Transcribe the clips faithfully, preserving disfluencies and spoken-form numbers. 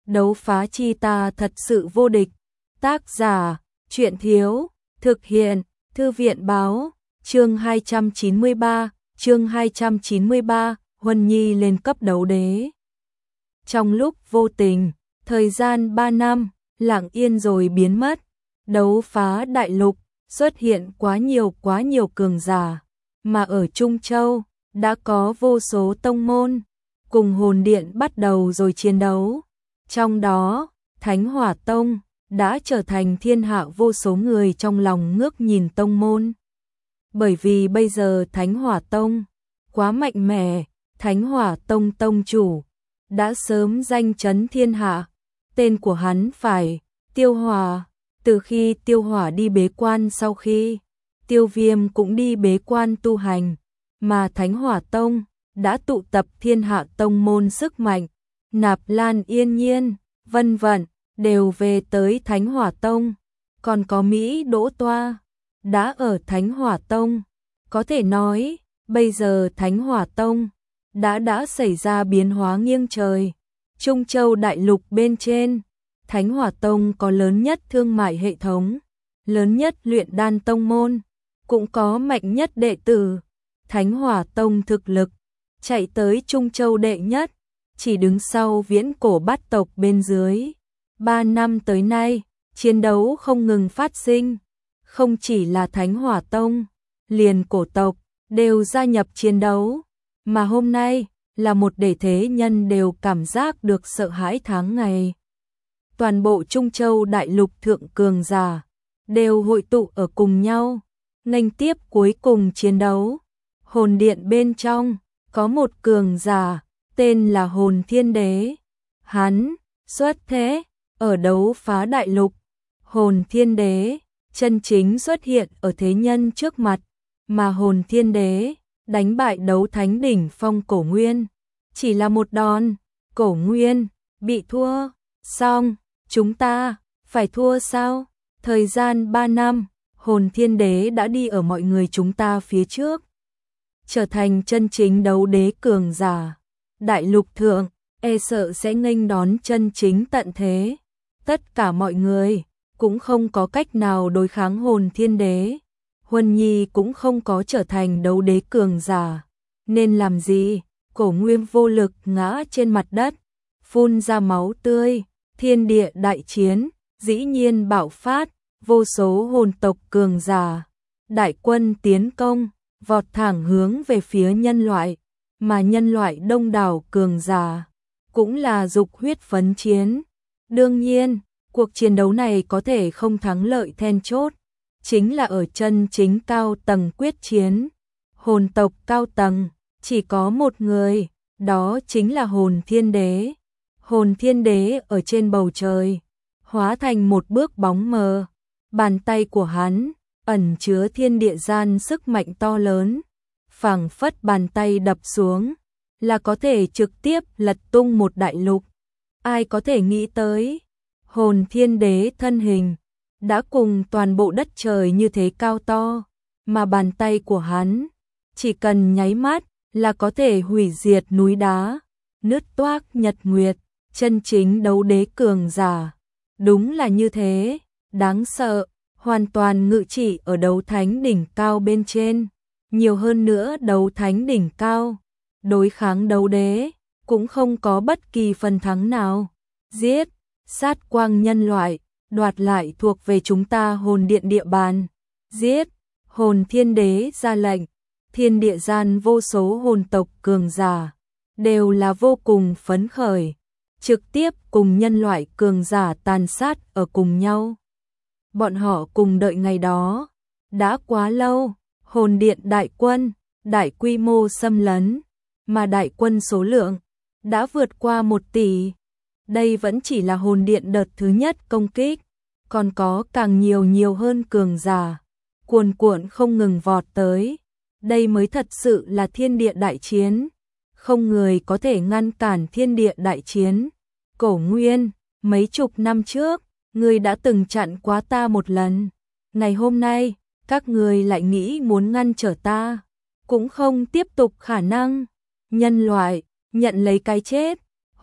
đấu phá chi ta thật sự vô địch. Tác giả, truyện thiếu, thực hiện, thư viện báo, chương hai trăm chín mươi ba, chương hai trăm chín mươi ba, Huân Nhi lên cấp đấu đế. Trong lúc vô tình, thời gian ba năm, lặng yên rồi biến mất, đấu phá đại lục, xuất hiện quá nhiều quá nhiều cường giả, mà ở Trung Châu, đã có vô số tông môn, cùng hồn điện bắt đầu rồi chiến đấu. Trong đó, Thánh Hỏa Tông đã trở thành thiên hạ vô số người trong lòng ngước nhìn tông môn. Bởi vì bây giờ Thánh Hỏa Tông quá mạnh mẽ, Thánh Hỏa Tông tông chủ đã sớm danh chấn thiên hạ, tên của hắn phải Tiêu Hỏa. Từ khi Tiêu Hỏa đi bế quan, sau khi Tiêu Viêm cũng đi bế quan tu hành, mà Thánh Hỏa Tông đã tụ tập thiên hạ tông môn sức mạnh, Nạp Lan Yên Nhiên, vân vân đều về tới Thánh Hỏa Tông, còn có Mỹ Đỗ Toa đã ở Thánh Hỏa Tông. Có thể nói, bây giờ Thánh Hỏa Tông đã đã xảy ra biến hóa nghiêng trời. Trung Châu đại lục bên trên, Thánh Hỏa Tông có lớn nhất thương mại hệ thống, lớn nhất luyện đan tông môn, cũng có mạnh nhất đệ tử. Thánh Hỏa Tông thực lực chạy tới Trung Châu đệ nhất, chỉ đứng sau Viễn Cổ Bát tộc bên dưới. Ba năm tới nay, chiến đấu không ngừng phát sinh, không chỉ là Thánh Hỏa Tông, liền cổ tộc đều gia nhập chiến đấu, mà hôm nay là một để thế nhân đều cảm giác được sợ hãi tháng ngày. Toàn bộ Trung Châu đại lục thượng cường giả đều hội tụ ở cùng nhau, nghênh tiếp cuối cùng chiến đấu. Hồn điện bên trong có một cường giả tên là Hồn Thiên Đế, hắn xuất thế ở đấu phá đại lục. Hồn Thiên Đế chân chính xuất hiện ở thế nhân trước mặt, mà Hồn Thiên Đế đánh bại đấu thánh đỉnh phong Cổ Nguyên, chỉ là một đòn. Cổ Nguyên bị thua. Xong, chúng ta phải thua sao? Thời gian ba năm, Hồn Thiên Đế đã đi ở mọi người chúng ta phía trước, trở thành chân chính đấu đế cường giả. Đại lục thượng e sợ sẽ nghênh đón chân chính tận thế. Tất cả mọi người cũng không có cách nào đối kháng Hồn Thiên Đế. Huân Nhi cũng không có trở thành đấu đế cường giả, nên làm gì? Cổ Nguyên vô lực ngã trên mặt đất, phun ra máu tươi. Thiên địa đại chiến dĩ nhiên bạo phát, vô số hồn tộc cường giả đại quân tiến công, vọt thẳng hướng về phía nhân loại, mà nhân loại đông đảo cường giả cũng là dục huyết phấn chiến. Đương nhiên, cuộc chiến đấu này có thể không thắng lợi, then chốt chính là ở chân chính cao tầng quyết chiến. Hồn tộc cao tầng chỉ có một người, đó chính là Hồn Thiên Đế. Hồn Thiên Đế ở trên bầu trời hóa thành một bước bóng mờ, bàn tay của hắn ẩn chứa thiên địa gian sức mạnh to lớn, phảng phất bàn tay đập xuống là có thể trực tiếp lật tung một đại lục. Ai có thể nghĩ tới, Hồn Thiên Đế thân hình đã cùng toàn bộ đất trời như thế cao to, mà bàn tay của hắn chỉ cần nháy mắt là có thể hủy diệt núi đá, nứt toác nhật nguyệt. Chân chính đấu đế cường giả đúng là như thế, đáng sợ, hoàn toàn ngự trị ở đấu thánh đỉnh cao bên trên. Nhiều hơn nữa, đấu thánh đỉnh cao đối kháng đấu đế cũng không có bất kỳ phần thắng nào. Giết, sát quang nhân loại, đoạt lại thuộc về chúng ta hồn điện địa bàn. Giết. Hồn Thiên Đế ra lệnh, thiên địa gian vô số hồn tộc cường giả đều là vô cùng phấn khởi, trực tiếp cùng nhân loại cường giả tàn sát ở cùng nhau. Bọn họ cùng đợi ngày đó đã quá lâu. Hồn điện đại quân đại quy mô xâm lấn, mà đại quân số lượng đã vượt qua một tỷ. Đây vẫn chỉ là hồn điện đợt thứ nhất công kích, còn có càng nhiều nhiều hơn cường giả cuồn cuộn không ngừng vọt tới. Đây mới thật sự là thiên địa đại chiến, không người có thể ngăn cản thiên địa đại chiến. Cổ Nguyên, mấy chục năm trước, ngươi đã từng chặn quá ta một lần. Ngày hôm nay, các ngươi lại nghĩ muốn ngăn trở ta, cũng không tiếp tục khả năng. Nhân loại, nhận lấy cái chết.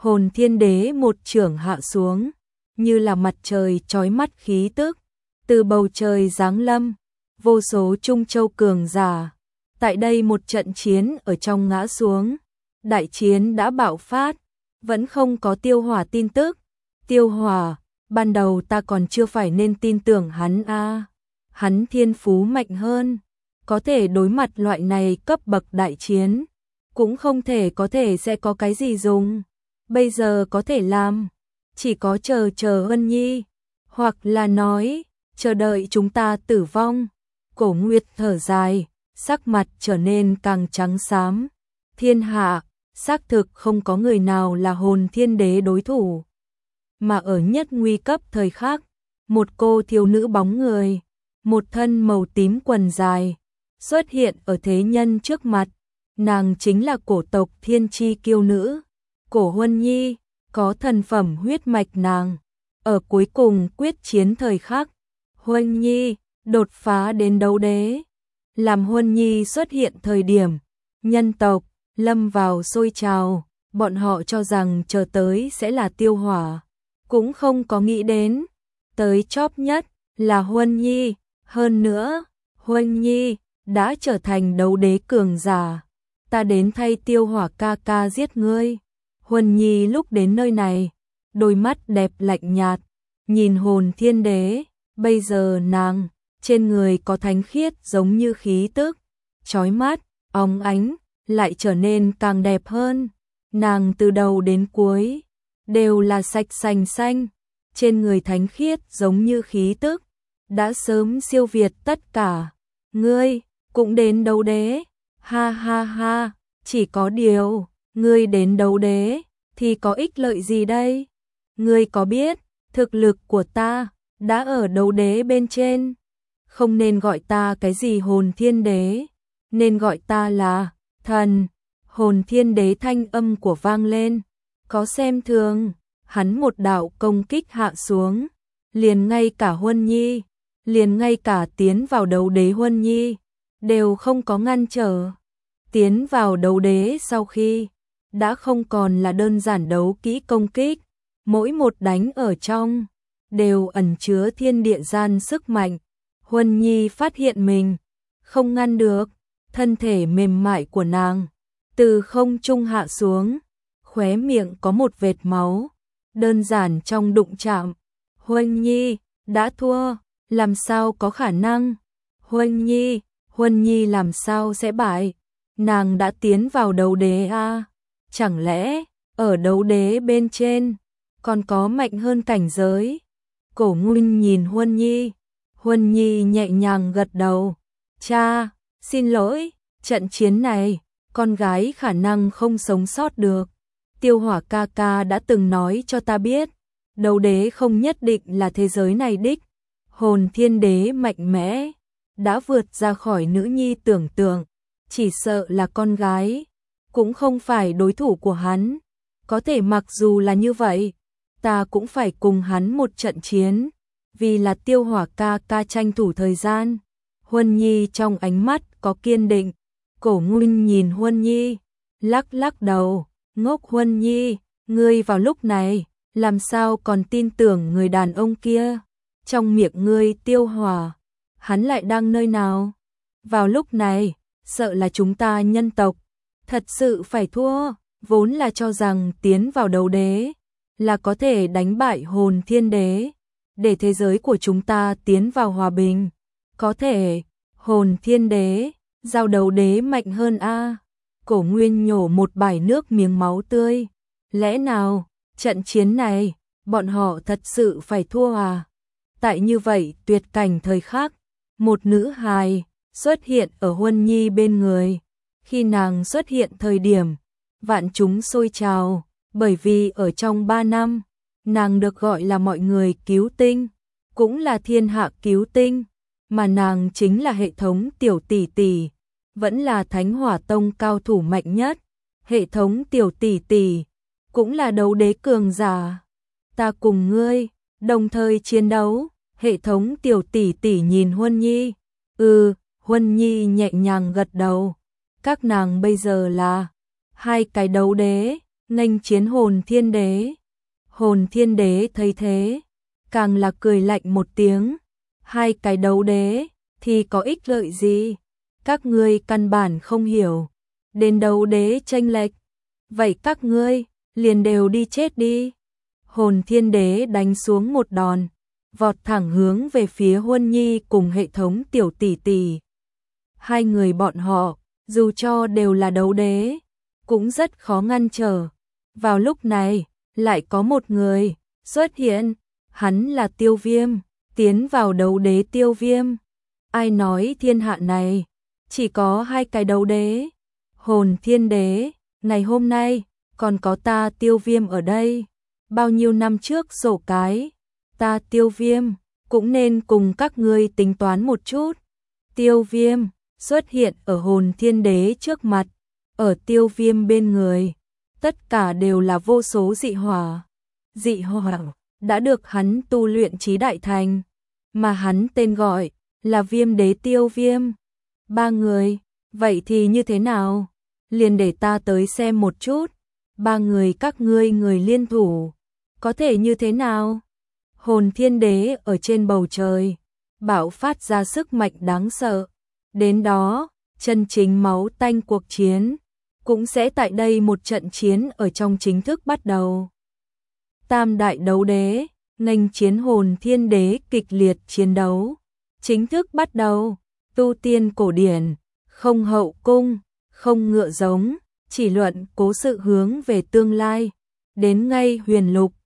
Hồn Thiên Đế một chưởng hạ xuống, như là mặt trời chói mắt khí tức, từ bầu trời giáng lâm, vô số Trung Châu cường giả. Tại đây một trận chiến ở trong ngã xuống, đại chiến đã bạo phát, vẫn không có Tiêu Hỏa tin tức. Tiêu Hỏa, ban đầu ta còn chưa phải nên tin tưởng hắn a. À. Hắn thiên phú mạnh hơn, có thể đối mặt loại này cấp bậc đại chiến, cũng không thể có thể sẽ có cái gì dùng. Bây giờ có thể làm, chỉ có chờ chờ Huân Nhi, hoặc là nói, chờ đợi chúng ta tử vong. Cổ Nguyệt thở dài, sắc mặt trở nên càng trắng xám. Thiên hạ, xác thực không có người nào là Hồn Thiên Đế đối thủ. Mà ở nhất nguy cấp thời khắc, một cô thiếu nữ bóng người, một thân màu tím quần dài, xuất hiện ở thế nhân trước mặt. Nàng chính là cổ tộc Thiên Chi kiêu nữ, Cổ Huân Nhi, có thần phẩm huyết mạch nàng. Ở cuối cùng quyết chiến thời khắc, Huân Nhi đột phá đến đấu đế. Làm Huân Nhi xuất hiện thời điểm, nhân tộc lâm vào sôi trào, bọn họ cho rằng chờ tới sẽ là Tiêu Hỏa, cũng không có nghĩ đến, tới chóp nhất là Huân Nhi, hơn nữa, Huân Nhi đã trở thành đấu đế cường giả. Ta đến thay Tiêu Hỏa ca ca giết ngươi. Huân Nhi lúc đến nơi này, đôi mắt đẹp lạnh nhạt, nhìn Hồn Thiên Đế, bây giờ nàng, trên người có thánh khiết giống như khí tức, chói mắt, óng ánh, lại trở nên càng đẹp hơn. Nàng từ đầu đến cuối, đều là sạch sành xanh, trên người thánh khiết giống như khí tức, đã sớm siêu việt tất cả. Ngươi, cũng đến đấu đế, ha ha ha, chỉ có điều, ngươi đến đấu đế, thì có ích lợi gì đây? Ngươi có biết, thực lực của ta, đã ở đấu đế bên trên. Không nên gọi ta cái gì Hồn Thiên Đế, nên gọi ta là thần. Hồn Thiên Đế thanh âm của vang lên, có xem thường, hắn một đạo công kích hạ xuống, liền ngay cả Huân Nhi, liền ngay cả tiến vào đấu đế Huân Nhi, đều không có ngăn trở. Tiến vào đấu đế sau khi, đã không còn là đơn giản đấu kỹ công kích, mỗi một đánh ở trong, đều ẩn chứa thiên địa gian sức mạnh. Huân Nhi phát hiện mình, không ngăn được, thân thể mềm mại của nàng, từ không trung hạ xuống, khóe miệng có một vệt máu, đơn giản trong đụng chạm. Huân Nhi, đã thua, làm sao có khả năng? Huân Nhi, Huân Nhi làm sao sẽ bại? Nàng đã tiến vào đấu đế a, à? Chẳng lẽ, ở đấu đế bên trên, còn có mạnh hơn cảnh giới? Cổ Nguyên nhìn Huân Nhi, Huân Nhi nhẹ nhàng gật đầu. Cha, xin lỗi, trận chiến này, con gái khả năng không sống sót được. Tiêu Hỏa ca ca đã từng nói cho ta biết, đấu đế không nhất định là thế giới này đích. Hồn Thiên Đế mạnh mẽ, đã vượt ra khỏi nữ nhi tưởng tượng, chỉ sợ là con gái, cũng không phải đối thủ của hắn. Có thể mặc dù là như vậy, ta cũng phải cùng hắn một trận chiến, vì là Tiêu Hỏa ca ca tranh thủ thời gian. Huân Nhi trong ánh mắt có kiên định. Cổ Nguyên nhìn Huân Nhi, lắc lắc đầu, ngốc Huân Nhi, ngươi vào lúc này, làm sao còn tin tưởng người đàn ông kia? Trong miệng ngươi Tiêu Hỏa, hắn lại đang nơi nào? Vào lúc này, sợ là chúng ta nhân tộc, thật sự phải thua, vốn là cho rằng tiến vào đấu đế, là có thể đánh bại Hồn Thiên Đế, để thế giới của chúng ta tiến vào hòa bình. Có thể, Hồn Thiên Đế, giao đấu đế mạnh hơn a. À. Cổ Nguyên nhổ một bãi nước miếng máu tươi. Lẽ nào, trận chiến này, bọn họ thật sự phải thua à? Tại như vậy tuyệt cảnh thời khắc, một nữ hài xuất hiện ở Huân Nhi bên người. Khi nàng xuất hiện thời điểm, vạn chúng sôi trào, bởi vì ở trong ba năm, nàng được gọi là mọi người cứu tinh, cũng là thiên hạ cứu tinh, mà nàng chính là hệ thống tiểu tỷ tỷ, vẫn là Thánh Hỏa Tông cao thủ mạnh nhất. Hệ thống tiểu tỷ tỷ, cũng là đấu đế cường giả. Ta cùng ngươi, đồng thời chiến đấu. Hệ thống tiểu tỷ tỷ nhìn Huân Nhi. Ừ, Huân Nhi nhẹ nhàng gật đầu. Các nàng bây giờ là hai cái đấu đế, nghênh chiến hồn thiên đế. Hồn thiên đế thấy thế, càng là cười lạnh một tiếng, hai cái đấu đế thì có ích lợi gì? Các ngươi căn bản không hiểu, đến đấu đế chênh lệch, vậy các ngươi liền đều đi chết đi. Hồn thiên đế đánh xuống một đòn, vọt thẳng hướng về phía Huân Nhi cùng hệ thống tiểu tỷ tỷ. Hai người bọn họ, dù cho đều là đấu đế, cũng rất khó ngăn trở. Vào lúc này, lại có một người xuất hiện, hắn là Tiêu Viêm, tiến vào đấu đế Tiêu Viêm. Ai nói thiên hạ này chỉ có hai cái đấu đế? Hồn thiên đế, ngày hôm nay còn có ta Tiêu Viêm ở đây. Bao nhiêu năm trước sổ cái, ta Tiêu Viêm cũng nên cùng các ngươi tính toán một chút. Tiêu Viêm xuất hiện ở hồn thiên đế trước mặt, ở Tiêu Viêm bên người, tất cả đều là vô số dị hỏa. Dị hỏa đã được hắn tu luyện chí đại thành, mà hắn tên gọi là Viêm đế Tiêu Viêm. Ba người, vậy thì như thế nào? Liền để ta tới xem một chút, ba người các ngươi người liên thủ, có thể như thế nào? Hồn thiên đế ở trên bầu trời, bạo phát ra sức mạnh đáng sợ. Đến đó, chân chính máu tanh cuộc chiến, cũng sẽ tại đây một trận chiến ở trong chính thức bắt đầu. Tam đại đấu đế, nghênh chiến hồn thiên đế kịch liệt chiến đấu. Chính thức bắt đầu, tu tiên cổ điển, không hậu cung, không ngựa giống, chỉ luận cố sự hướng về tương lai. Đến ngay huyền lục,